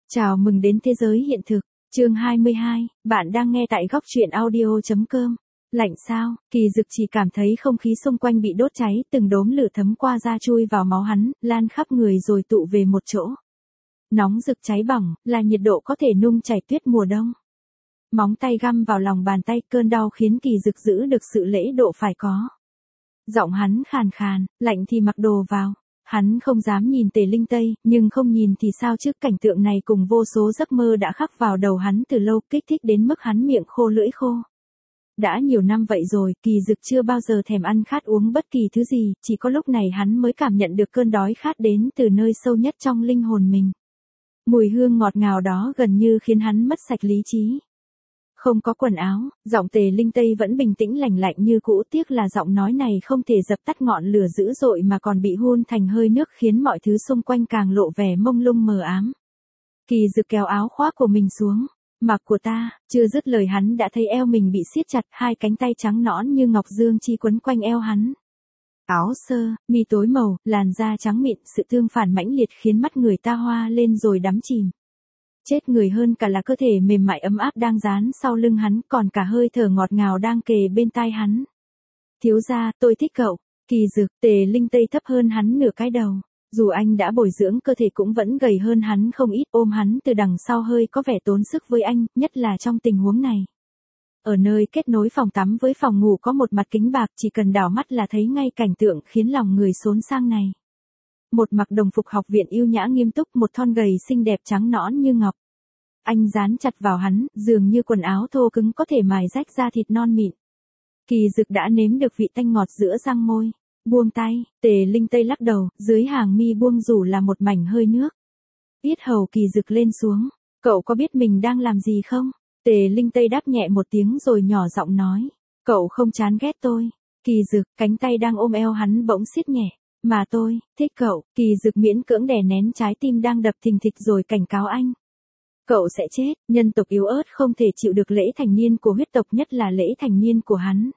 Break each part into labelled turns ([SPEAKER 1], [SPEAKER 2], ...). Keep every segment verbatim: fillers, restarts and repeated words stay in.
[SPEAKER 1] Chào mừng đến thế giới hiện thực, chương hai mươi hai, bạn đang nghe tại góc truyện audio.com. Lạnh sao, Kỳ Dực chỉ cảm thấy không khí xung quanh bị đốt cháy, từng đốm lửa thấm qua da chui vào máu hắn, lan khắp người rồi tụ về một chỗ. Nóng rực cháy bỏng, là nhiệt độ có thể nung chảy tuyết mùa đông. Móng tay găm vào lòng bàn tay, cơn đau khiến Kỳ Dực giữ được sự lễ độ phải có. Giọng hắn khàn khàn, lạnh thì mặc đồ vào. Hắn không dám nhìn Tề Linh Tây, nhưng không nhìn thì sao chứ, cảnh tượng này cùng vô số giấc mơ đã khắc vào đầu hắn từ lâu, kích thích đến mức hắn miệng khô lưỡi khô. Đã nhiều năm vậy rồi, Kỳ Dực chưa bao giờ thèm ăn khát uống bất kỳ thứ gì, chỉ có lúc này hắn mới cảm nhận được cơn đói khát đến từ nơi sâu nhất trong linh hồn mình. Mùi hương ngọt ngào đó gần như khiến hắn mất sạch lý trí. Không có quần áo, giọng Tề Linh Tây vẫn bình tĩnh lành lạnh như cũ, tiếc là giọng nói này không thể dập tắt ngọn lửa dữ dội mà còn bị hun thành hơi nước, khiến mọi thứ xung quanh càng lộ vẻ mông lung mờ ám. Kỳ Dực kéo áo khoác của mình xuống. Mặc của ta, chưa dứt lời hắn đã thấy eo mình bị siết chặt, hai cánh tay trắng nõn như ngọc dương chi quấn quanh eo hắn. Áo sơ, mi tối màu, làn da trắng mịn, sự tương phản mãnh liệt khiến mắt người ta hoa lên rồi đắm chìm. Chết người hơn cả là cơ thể mềm mại ấm áp đang dán sau lưng hắn, còn cả hơi thở ngọt ngào đang kề bên tai hắn. Thiếu gia, tôi thích cậu. Kỳ Dực, Tề Linh Tây thấp hơn hắn nửa cái đầu. Dù anh đã bồi dưỡng cơ thể cũng vẫn gầy hơn hắn không ít, ôm hắn từ đằng sau hơi có vẻ tốn sức với anh, nhất là trong tình huống này. Ở nơi kết nối phòng tắm với phòng ngủ có một mặt kính bạc, chỉ cần đảo mắt là thấy ngay cảnh tượng khiến lòng người xốn sang này. Một mặc đồng phục học viện yêu nhã nghiêm túc, một thon gầy xinh đẹp trắng nõn như ngọc. Anh dán chặt vào hắn, dường như quần áo thô cứng có thể mài rách da thịt non mịn. Kỳ Dực đã nếm được vị tanh ngọt giữa răng môi. Buông tay, Tề Linh Tây lắc đầu, dưới hàng mi buông rủ là một mảnh hơi nước. Yết hầu Kỳ Dực lên xuống. Cậu có biết mình đang làm gì không? Tề Linh Tây đáp nhẹ một tiếng rồi nhỏ giọng nói. Cậu không chán ghét tôi. Kỳ Dực, cánh tay đang ôm eo hắn bỗng siết nhẹ. Mà tôi, thích cậu. Kỳ Dực miễn cưỡng đè nén trái tim đang đập thình thịch rồi cảnh cáo anh. Cậu sẽ chết, nhân tộc yếu ớt không thể chịu được lễ thành niên của huyết tộc, nhất là lễ thành niên của hắn.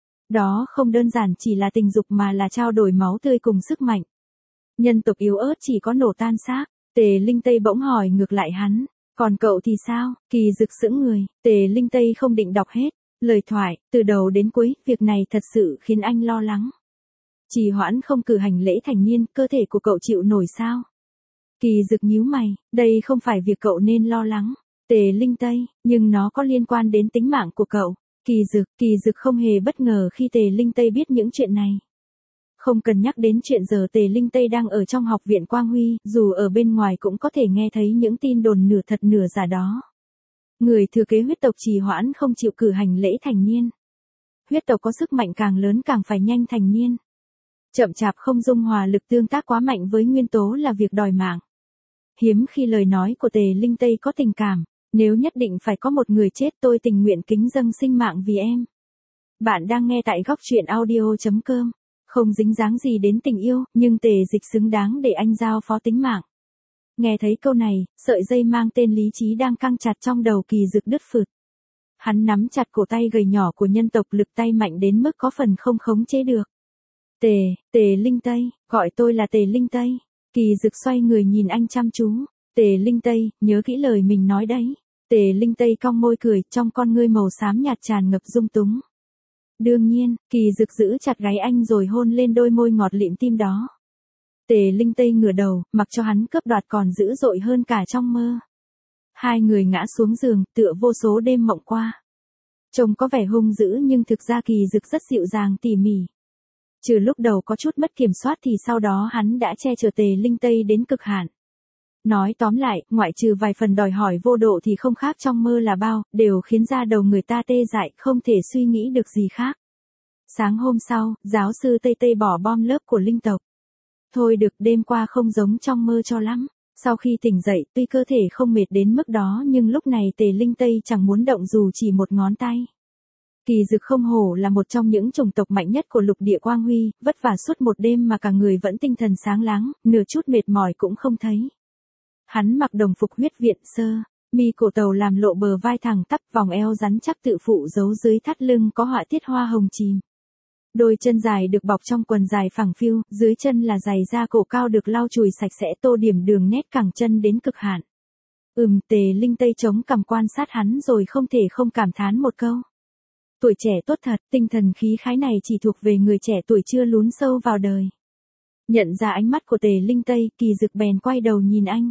[SPEAKER 1] Đó không đơn giản chỉ là tình dục mà là trao đổi máu tươi cùng sức mạnh. Nhân tộc yếu ớt chỉ có nổ tan xác. Tề Linh Tây bỗng hỏi ngược lại hắn. Còn cậu thì sao? Kỳ Dực sững người. Tề Linh Tây không định đọc hết lời thoại, từ đầu đến cuối, việc này thật sự khiến anh lo lắng. Trì hoãn không cử hành lễ thành niên, cơ thể của cậu chịu nổi sao? Kỳ Dực nhíu mày, đây không phải việc cậu nên lo lắng. Tề Linh Tây, nhưng nó có liên quan đến tính mạng của cậu. Kỳ Dực, Kỳ Dực không hề bất ngờ khi Tề Linh Tây biết những chuyện này. Không cần nhắc đến chuyện giờ Tề Linh Tây đang ở trong học viện Quang Huy, dù ở bên ngoài cũng có thể nghe thấy những tin đồn nửa thật nửa giả đó. Người thừa kế huyết tộc trì hoãn không chịu cử hành lễ thành niên. Huyết tộc có sức mạnh càng lớn càng phải nhanh thành niên. Chậm chạp không dung hòa lực tương tác quá mạnh với nguyên tố là việc đòi mạng. Hiếm khi lời nói của Tề Linh Tây có tình cảm. Nếu nhất định phải có một người chết, tôi tình nguyện kính dâng sinh mạng vì em. Bạn đang nghe tại góc truyện audio.com. Không dính dáng gì đến tình yêu, nhưng Tề Dịch xứng đáng để anh giao phó tính mạng. Nghe thấy câu này, sợi dây mang tên lý trí đang căng chặt trong đầu Kỳ Dực đứt phượt. Hắn nắm chặt cổ tay gầy nhỏ của nhân tộc, lực tay mạnh đến mức có phần không khống chế được. Tề, Tề Linh Tây, gọi tôi là Tề Linh Tây. Kỳ Dực xoay người nhìn anh chăm chú. Tề Linh Tây, nhớ kỹ lời mình nói đấy. Tề Linh Tây cong môi cười, trong con ngươi màu xám nhạt tràn ngập dung túng. Đương nhiên, Kỳ Dực giữ chặt gáy anh rồi hôn lên đôi môi ngọt lịm tim đó. Tề Linh Tây ngửa đầu, mặc cho hắn cướp đoạt còn dữ dội hơn cả trong mơ. Hai người ngã xuống giường, tựa vô số đêm mộng qua. Trông có vẻ hung dữ nhưng thực ra Kỳ Dực rất dịu dàng tỉ mỉ. Trừ lúc đầu có chút mất kiểm soát thì sau đó hắn đã che chở Tề Linh Tây đến cực hạn. Nói tóm lại, ngoại trừ vài phần đòi hỏi vô độ thì không khác trong mơ là bao, đều khiến da đầu người ta tê dại, không thể suy nghĩ được gì khác. Sáng hôm sau, giáo sư Tây Tây bỏ bom lớp của linh tộc. Thôi được, đêm qua không giống trong mơ cho lắm. Sau khi tỉnh dậy, tuy cơ thể không mệt đến mức đó nhưng lúc này Tề Linh Tây chẳng muốn động dù chỉ một ngón tay. Kỳ Dực không hổ là một trong những chủng tộc mạnh nhất của lục địa Quang Huy, vất vả suốt một đêm mà cả người vẫn tinh thần sáng láng, nửa chút mệt mỏi cũng không thấy. Hắn mặc đồng phục huyết viện sơ, mi cổ tàu làm lộ bờ vai thẳng tắp, vòng eo rắn chắc tự phụ giấu dưới thắt lưng có họa tiết hoa hồng chìm. Đôi chân dài được bọc trong quần dài phẳng phiu, dưới chân là giày da cổ cao được lau chùi sạch sẽ, tô điểm đường nét cẳng chân đến cực hạn. Ừm, Tề Linh Tây chống cằm quan sát hắn rồi không thể không cảm thán một câu. Tuổi trẻ tốt thật, tinh thần khí khái này chỉ thuộc về người trẻ tuổi chưa lún sâu vào đời. Nhận ra ánh mắt của Tề Linh Tây, Kỳ Dực bèn quay đầu nhìn anh.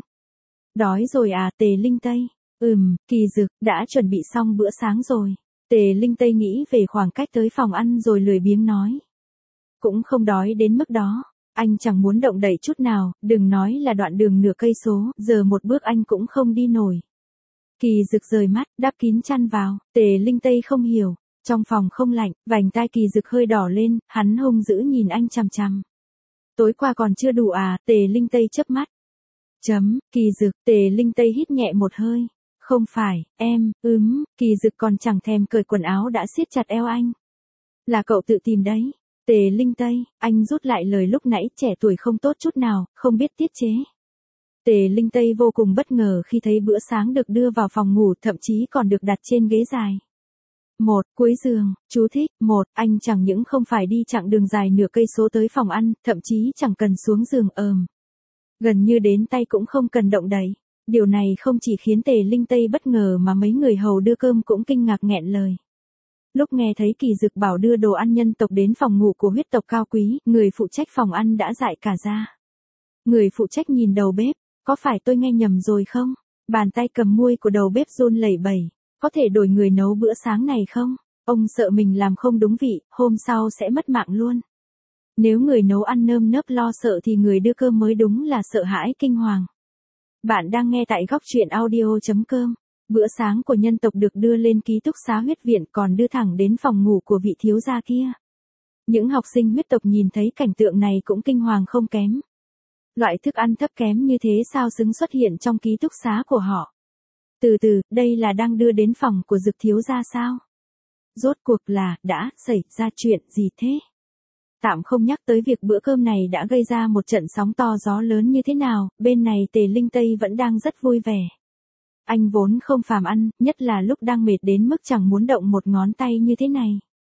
[SPEAKER 1] Đói rồi à, Tề Linh Tây? Ừm, Kỳ Dực, đã chuẩn bị xong bữa sáng rồi. Tề Linh Tây nghĩ về khoảng cách tới phòng ăn rồi lười biếng nói. Cũng không đói đến mức đó. Anh chẳng muốn động đậy chút nào, đừng nói là đoạn đường nửa cây số, giờ một bước anh cũng không đi nổi. Kỳ Dực rời mắt, đắp kín chăn vào, Tề Linh Tây không hiểu, trong phòng không lạnh, vành tai Kỳ Dực hơi đỏ lên, hắn hung dữ nhìn anh chằm chằm. Tối qua còn chưa đủ à, Tề Linh Tây chớp mắt. Chấm, Kỳ Dực, Tề Linh Tây hít nhẹ một hơi. Không phải, em, ừm, Kỳ Dực còn chẳng thèm cởi quần áo đã siết chặt eo anh. Là cậu tự tìm đấy. Tề Linh Tây, anh rút lại lời lúc nãy, trẻ tuổi không tốt chút nào, không biết tiết chế. Tề Linh Tây vô cùng bất ngờ khi thấy bữa sáng được đưa vào phòng ngủ, thậm chí còn được đặt trên ghế dài. Một, cuối giường, chú thích, một, anh chẳng những không phải đi chặng đường dài nửa cây số tới phòng ăn, thậm chí chẳng cần xuống giường ờm. Gần như đến tay cũng không cần động đậy. Điều này không chỉ khiến Tề Linh Tây bất ngờ mà mấy người hầu đưa cơm cũng kinh ngạc nghẹn lời. Lúc nghe thấy Kỳ Dực bảo đưa đồ ăn nhân tộc đến phòng ngủ của huyết tộc cao quý, người phụ trách phòng ăn đã dại cả ra. Người phụ trách nhìn đầu bếp, có phải tôi nghe nhầm rồi không? Bàn tay cầm muôi của đầu bếp run lẩy bẩy, có thể đổi người nấu bữa sáng này không? Ông sợ mình làm không đúng vị, hôm sau sẽ mất mạng luôn. Nếu người nấu ăn nơm nớp lo sợ thì người đưa cơm mới đúng là sợ hãi kinh hoàng. Bạn đang nghe tại góc truyện audio chấm com. Bữa sáng của nhân tộc được đưa lên ký túc xá huyết viện còn đưa thẳng đến phòng ngủ của vị thiếu gia kia. Những học sinh huyết tộc nhìn thấy cảnh tượng này cũng kinh hoàng không kém. Loại thức ăn thấp kém như thế sao xứng xuất hiện trong ký túc xá của họ? Từ từ, đây là đang đưa đến phòng của Dực thiếu gia sao? Rốt cuộc là, đã xảy ra chuyện gì thế? Tạm không nhắc tới việc bữa cơm này đã gây ra một trận sóng to gió lớn như thế nào, bên này Tề Linh Tây vẫn đang rất vui vẻ. Anh vốn không phàm ăn, nhất là lúc đang mệt đến mức chẳng muốn động một ngón tay như thế này.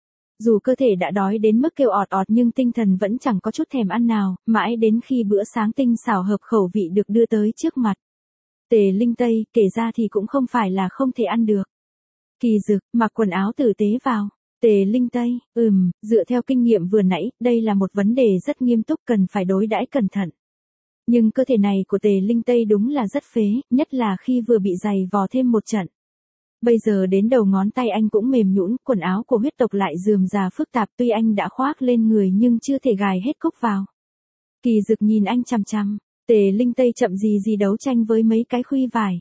[SPEAKER 1] Dù cơ thể đã đói đến mức kêu ọt ọt nhưng tinh thần vẫn chẳng có chút thèm ăn nào, mãi đến khi bữa sáng tinh xảo hợp khẩu vị được đưa tới trước mặt. Tề Linh Tây, kể ra thì cũng không phải là không thể ăn được. Kỳ Dực, mặc quần áo tử tế vào. Tề Linh Tây, ừm, dựa theo kinh nghiệm vừa nãy, đây là một vấn đề rất nghiêm túc cần phải đối đãi cẩn thận. Nhưng cơ thể này của Tề Linh Tây đúng là rất phế, nhất là khi vừa bị giày vò thêm một trận. Bây giờ đến đầu ngón tay anh cũng mềm nhũn, quần áo của huyết tộc lại rườm rà phức tạp, tuy anh đã khoác lên người nhưng chưa thể gài hết cúc vào. Kỳ Dực nhìn anh chằm chằm, Tề Linh Tây chậm gì gì đấu tranh với mấy cái khuy vải.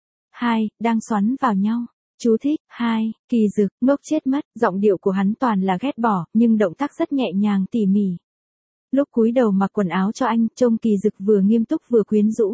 [SPEAKER 1] Hai, đang xoắn vào nhau. Chú thích, hai, Kỳ Dực, ngốc chết mất, giọng điệu của hắn toàn là ghét bỏ, nhưng động tác rất nhẹ nhàng tỉ mỉ. Lúc cúi đầu mặc quần áo cho anh, trông Kỳ Dực vừa nghiêm túc vừa quyến rũ.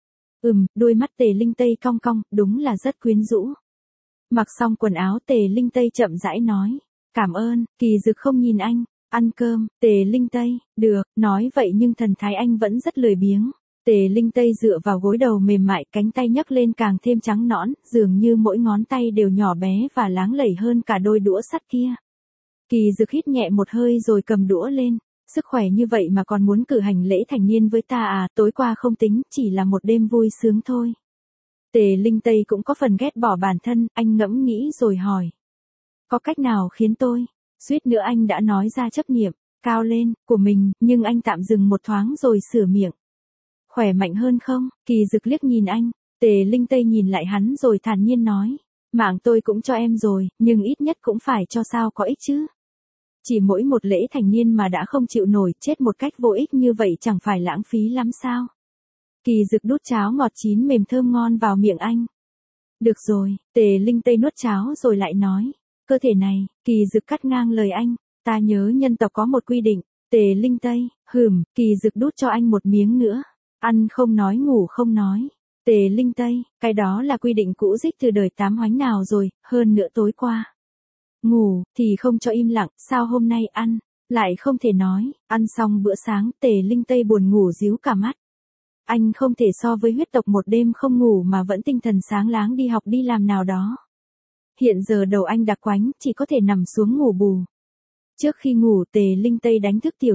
[SPEAKER 1] Ừm, đôi mắt Tề Linh Tây cong cong, đúng là rất quyến rũ. Mặc xong quần áo Tề Linh Tây chậm rãi nói. Cảm ơn, Kỳ Dực không nhìn anh. Ăn cơm, Tề Linh Tây, được, nói vậy nhưng thần thái anh vẫn rất lười biếng. Tề Linh Tây dựa vào gối đầu mềm mại, cánh tay nhấc lên càng thêm trắng nõn, dường như mỗi ngón tay đều nhỏ bé và láng lẩy hơn cả đôi đũa sắt kia. Kỳ Dực hít nhẹ một hơi rồi cầm đũa lên. Sức khỏe như vậy mà còn muốn cử hành lễ thành niên với ta à, tối qua không tính, chỉ là một đêm vui sướng thôi. Tề Linh Tây cũng có phần ghét bỏ bản thân, anh ngẫm nghĩ rồi hỏi. Có cách nào khiến tôi, suýt nữa anh đã nói ra chấp niệm, cao lên, của mình, nhưng anh tạm dừng một thoáng rồi sửa miệng. Khỏe mạnh hơn không? Kỳ Dực liếc nhìn anh, Tề Linh Tây nhìn lại hắn rồi thản nhiên nói. Mạng tôi cũng cho em rồi, nhưng ít nhất cũng phải cho sao có ích chứ. Chỉ mỗi một lễ thành niên mà đã không chịu nổi, chết một cách vô ích như vậy chẳng phải lãng phí lắm sao? Kỳ Dực đút cháo ngọt chín mềm thơm ngon vào miệng anh. Được rồi, Tề Linh Tây nuốt cháo rồi lại nói. Cơ thể này, Kỳ Dực cắt ngang lời anh. Ta nhớ nhân tộc có một quy định. Tề Linh Tây, hừm, Kỳ Dực đút cho anh một miếng nữa. Ăn không nói ngủ không nói. Tề Linh Tây, cái đó là quy định cũ rích từ đời tám hoánh nào rồi, hơn nữa tối qua. Ngủ, thì không cho im lặng, sao hôm nay ăn, lại không thể nói, ăn xong bữa sáng Tề Linh Tây buồn ngủ díu cả mắt. Anh không thể so với huyết tộc một đêm không ngủ mà vẫn tinh thần sáng láng đi học đi làm nào đó. Hiện giờ đầu anh đặc quánh, chỉ có thể nằm xuống ngủ bù. Trước khi ngủ Tề Linh Tây đánh thức Tiểu Nhất,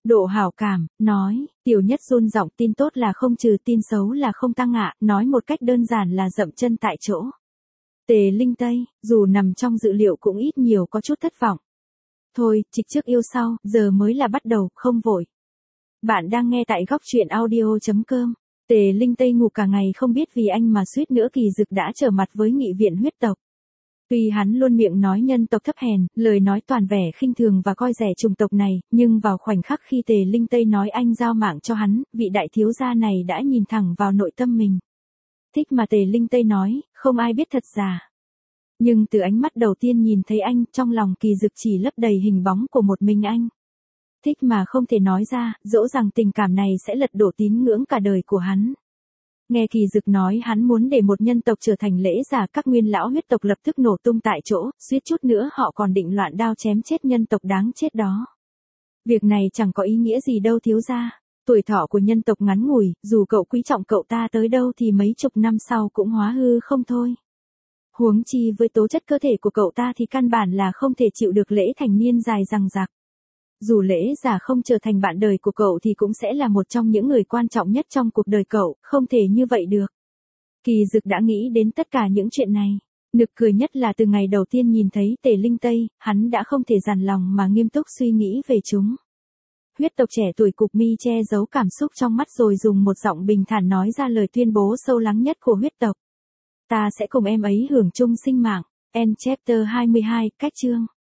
[SPEAKER 1] độ hảo cảm, nói, Tiểu Nhất run giọng tin tốt là không trừ tin xấu là không tăng ạ, nói một cách đơn giản là dậm chân tại chỗ. Tề Linh Tây, dù nằm trong dự liệu cũng ít nhiều có chút thất vọng. Thôi, trịch trước yêu sau, giờ mới là bắt đầu, không vội. Bạn đang nghe tại góc truyện audio.com. Tề Linh Tây ngủ cả ngày không biết vì anh mà suýt nữa Kỳ Dực đã trở mặt với nghị viện huyết tộc. Tuy hắn luôn miệng nói nhân tộc thấp hèn, lời nói toàn vẻ khinh thường và coi rẻ chủng tộc này, nhưng vào khoảnh khắc khi Tề Linh Tây nói anh giao mạng cho hắn, vị đại thiếu gia này đã nhìn thẳng vào nội tâm mình. Thích mà Tề Linh Tây nói, không ai biết thật giả. Nhưng từ ánh mắt đầu tiên nhìn thấy anh, trong lòng Kỳ Dực chỉ lấp đầy hình bóng của một mình anh. Thích mà không thể nói ra, dẫu rằng tình cảm này sẽ lật đổ tín ngưỡng cả đời của hắn. Nghe Kỳ Dực nói hắn muốn để một nhân tộc trở thành lễ giả, các nguyên lão huyết tộc lập tức nổ tung tại chỗ, suýt chút nữa họ còn định loạn đao chém chết nhân tộc đáng chết đó. Việc này chẳng có ý nghĩa gì đâu thiếu gia. Tuổi thọ của nhân tộc ngắn ngủi, dù cậu quý trọng cậu ta tới đâu thì mấy chục năm sau cũng hóa hư không thôi. Huống chi với tố chất cơ thể của cậu ta thì căn bản là không thể chịu được lễ thành niên dài dằng dặc. Dù lễ giả không trở thành bạn đời của cậu thì cũng sẽ là một trong những người quan trọng nhất trong cuộc đời cậu, không thể như vậy được. Kỳ Dực đã nghĩ đến tất cả những chuyện này. Nực cười nhất là từ ngày đầu tiên nhìn thấy Tề Linh Tây, hắn đã không thể dằn lòng mà nghiêm túc suy nghĩ về chúng. Huyết tộc trẻ tuổi cụp mi che giấu cảm xúc trong mắt rồi dùng một giọng bình thản nói ra lời tuyên bố sâu lắng nhất của huyết tộc. Ta sẽ cùng em ấy hưởng chung sinh mạng. End chapter hai mươi hai, cách chương.